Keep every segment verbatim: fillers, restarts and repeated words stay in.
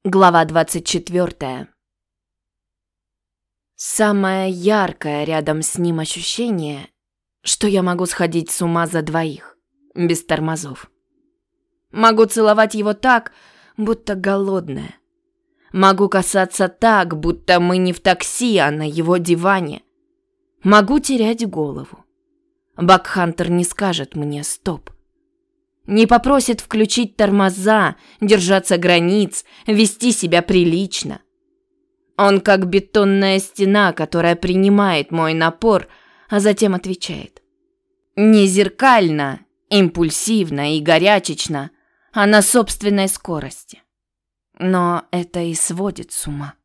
Глава двадцать четвёртая. Самое яркое рядом с ним ощущение, что я могу сходить с ума за двоих, без тормозов. Могу целовать его так, будто голодная. Могу касаться так, будто мы не в такси, а на его диване. Могу терять голову. Бакхантер не скажет мне «стоп». Не попросит включить тормоза, держаться границ, вести себя прилично. Он как бетонная стена, которая принимает мой напор, а затем отвечает. Не зеркально, импульсивно и горячечно, а на собственной скорости. Но это и сводит с ума.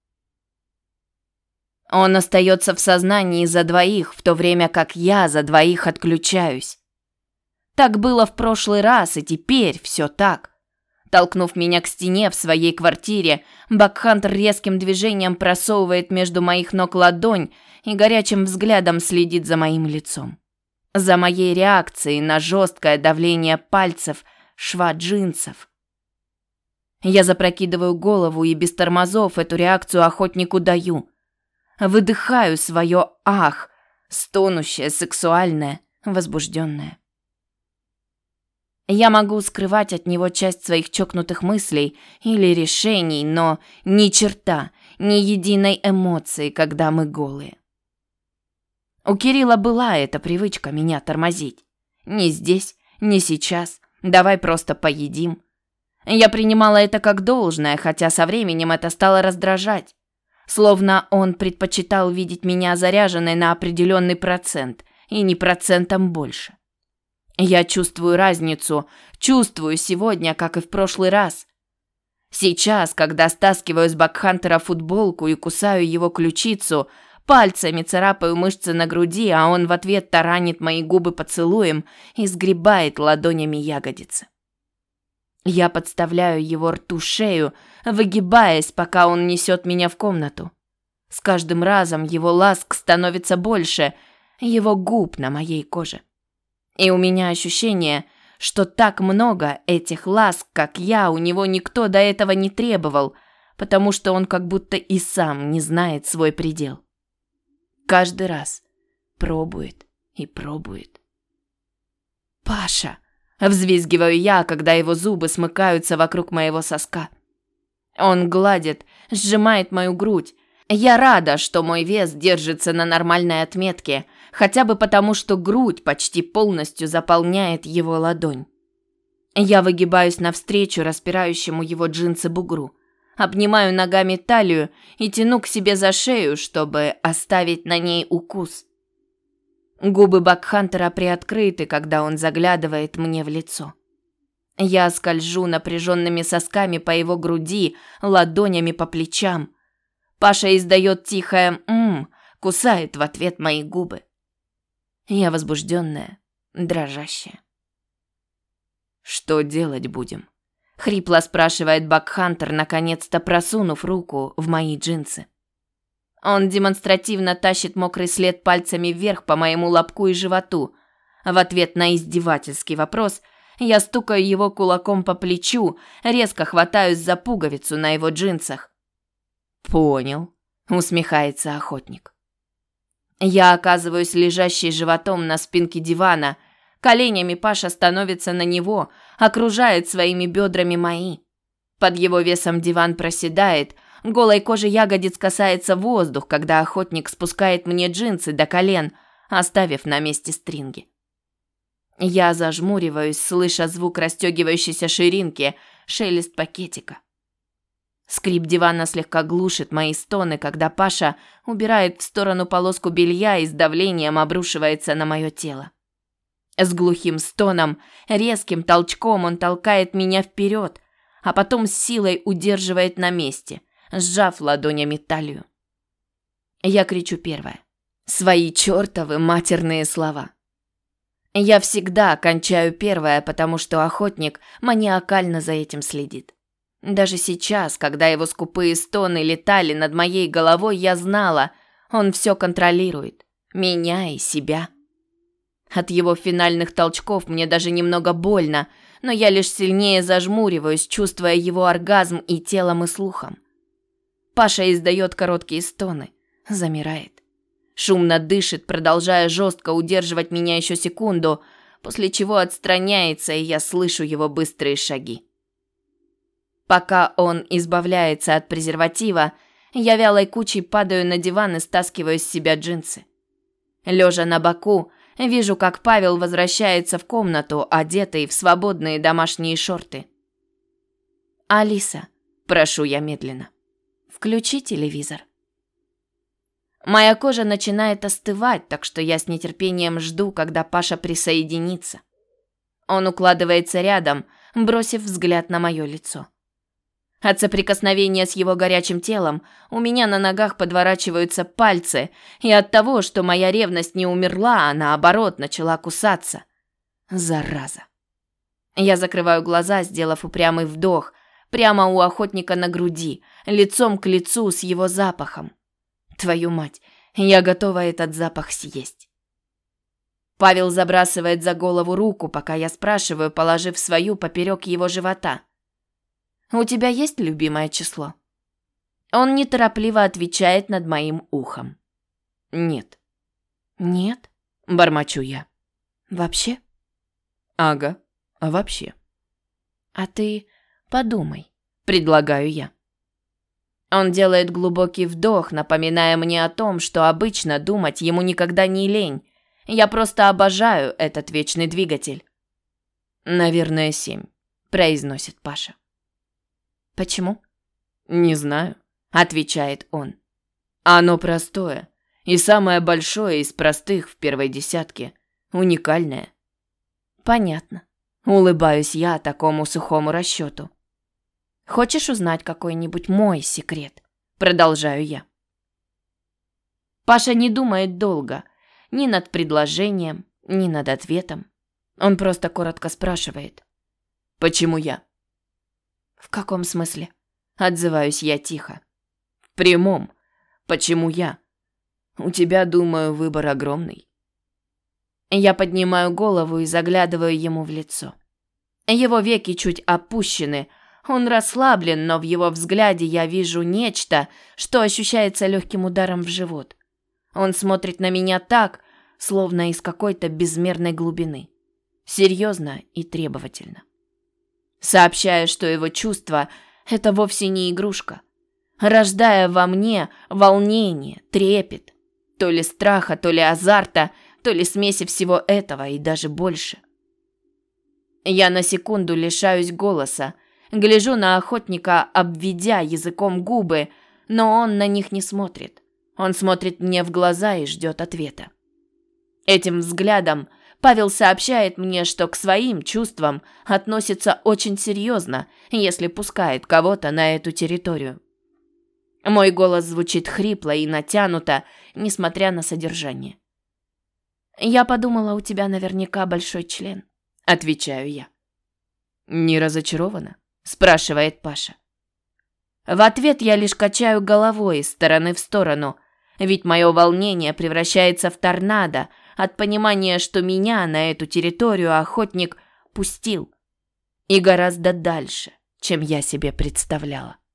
Он остается в сознании за двоих, в то время как я за двоих отключаюсь. Так было в прошлый раз, и теперь все так. Толкнув меня к стене в своей квартире, Бакхантер резким движением просовывает между моих ног ладонь и горячим взглядом следит за моим лицом. За моей реакцией на жесткое давление пальцев шва джинсов. Я запрокидываю голову и без тормозов эту реакцию охотнику даю. Выдыхаю свое «ах», стонущее, сексуальное, возбужденное. Я могу скрывать от него часть своих чокнутых мыслей или решений, но ни черта, ни единой эмоции, когда мы голые. У Кирилла была эта привычка меня тормозить. Не здесь, не сейчас, давай просто поедим. Я принимала это как должное, хотя со временем это стало раздражать. Словно он предпочитал видеть меня заряженной на определенный процент, и не процентом больше. Я чувствую разницу, чувствую сегодня, как и в прошлый раз. Сейчас, когда стаскиваю с Бакхантера футболку и кусаю его ключицу, пальцами царапаю мышцы на груди, а он в ответ таранит мои губы поцелуем и сгребает ладонями ягодицы. Я подставляю его рту шею, выгибаясь, пока он несет меня в комнату. С каждым разом его ласк становится больше, его губ на моей коже. И у меня ощущение, что так много этих ласк, как я, у него никто до этого не требовал, потому что он как будто и сам не знает свой предел. Каждый раз пробует и пробует. «Паша!» – взвизгиваю я, когда его зубы смыкаются вокруг моего соска. Он гладит, сжимает мою грудь. Я рада, что мой вес держится на нормальной отметке, хотя бы потому, что грудь почти полностью заполняет его ладонь. Я выгибаюсь навстречу распирающему его джинсы бугру, обнимаю ногами талию и тяну к себе за шею, чтобы оставить на ней укус. Губы Бакхантера приоткрыты, когда он заглядывает мне в лицо. Я скольжу напряженными сосками по его груди, ладонями по плечам. Паша издает тихое «ммм», кусает в ответ мои губы. Я возбужденная, дрожащая. «Что делать будем?» — хрипло спрашивает Бакхантер, наконец-то просунув руку в мои джинсы. Он демонстративно тащит мокрый след пальцами вверх по моему лобку и животу. В ответ на издевательский вопрос я стукаю его кулаком по плечу, резко хватаюсь за пуговицу на его джинсах. «Понял», — усмехается охотник. Я оказываюсь лежащей животом на спинке дивана. Коленями Паша становится на него, окружает своими бедрами мои. Под его весом диван проседает, голой кожей ягодиц касается воздух, когда охотник спускает мне джинсы до колен, оставив на месте стринги. Я зажмуриваюсь, слыша звук расстегивающейся ширинки, шелест пакетика. Скрип дивана слегка глушит мои стоны, когда Паша убирает в сторону полоску белья и с давлением обрушивается на мое тело. С глухим стоном, резким толчком он толкает меня вперед, а потом с силой удерживает на месте, сжав ладонями талию. Я кричу первая. Свои чертовы матерные слова. Я всегда кончаю первая, потому что охотник маниакально за этим следит. Даже сейчас, когда его скупые стоны летали над моей головой, я знала, он все контролирует. Меня и себя. От его финальных толчков мне даже немного больно, но я лишь сильнее зажмуриваюсь, чувствуя его оргазм и телом, и слухом. Паша издает короткие стоны, замирает. Шумно дышит, продолжая жестко удерживать меня еще секунду, после чего отстраняется, и я слышу его быстрые шаги. Пока он избавляется от презерватива, я вялой кучей падаю на диван и стаскиваю с себя джинсы. Лежа на боку, вижу, как Павел возвращается в комнату, одетый в свободные домашние шорты. «Алиса», – прошу я медленно, – «включи телевизор». Моя кожа начинает остывать, так что я с нетерпением жду, когда Паша присоединится. Он укладывается рядом, бросив взгляд на мое лицо. От соприкосновения с его горячим телом у меня на ногах подворачиваются пальцы, и от того, что моя ревность не умерла, а наоборот начала кусаться. Зараза. Я закрываю глаза, сделав упрямый вдох, прямо у охотника на груди, лицом к лицу с его запахом. Твою мать, я готова этот запах съесть. Павел забрасывает за голову руку, пока я спрашиваю, положив свою поперек его живота. «У тебя есть любимое число?» Он неторопливо отвечает над моим ухом. «Нет». «Нет?» – бормочу я. «Вообще?» «Ага, а вообще?» «А ты подумай», – предлагаю я. Он делает глубокий вдох, напоминая мне о том, что обычно думать ему никогда не лень. Я просто обожаю этот вечный двигатель. «Наверное, семь», – произносит Паша. «Почему?» «Не знаю», – отвечает он. «Оно простое и самое большое из простых в первой десятке. Уникальное». «Понятно». Улыбаюсь я такому сухому расчету. «Хочешь узнать какой-нибудь мой секрет?» Продолжаю я. Паша не думает долго, ни над предложением, ни над ответом. Он просто коротко спрашивает. «Почему я?» «В каком смысле?» Отзываюсь я тихо. «В прямом. Почему я? У тебя, думаю, выбор огромный». Я поднимаю голову и заглядываю ему в лицо. Его веки чуть опущены. Он расслаблен, но в его взгляде я вижу нечто, что ощущается легким ударом в живот. Он смотрит на меня так, словно из какой-то безмерной глубины. Серьезно и требовательно. Сообщая, что его чувства – это вовсе не игрушка. Рождая во мне волнение, трепет. То ли страха, то ли азарта, то ли смеси всего этого и даже больше. Я на секунду лишаюсь голоса. Гляжу на охотника, обведя языком губы, но он на них не смотрит. Он смотрит мне в глаза и ждет ответа. Этим взглядом Павел сообщает мне, что к своим чувствам относится очень серьезно, если пускает кого-то на эту территорию. Мой голос звучит хрипло и натянуто, несмотря на содержание. «Я подумала, у тебя наверняка большой член», — отвечаю я. «Не разочарована?» — спрашивает Паша. В ответ я лишь качаю головой из стороны в сторону, ведь мое волнение превращается в торнадо от понимания, что меня на эту территорию охотник пустил. И гораздо дальше, чем я себе представляла.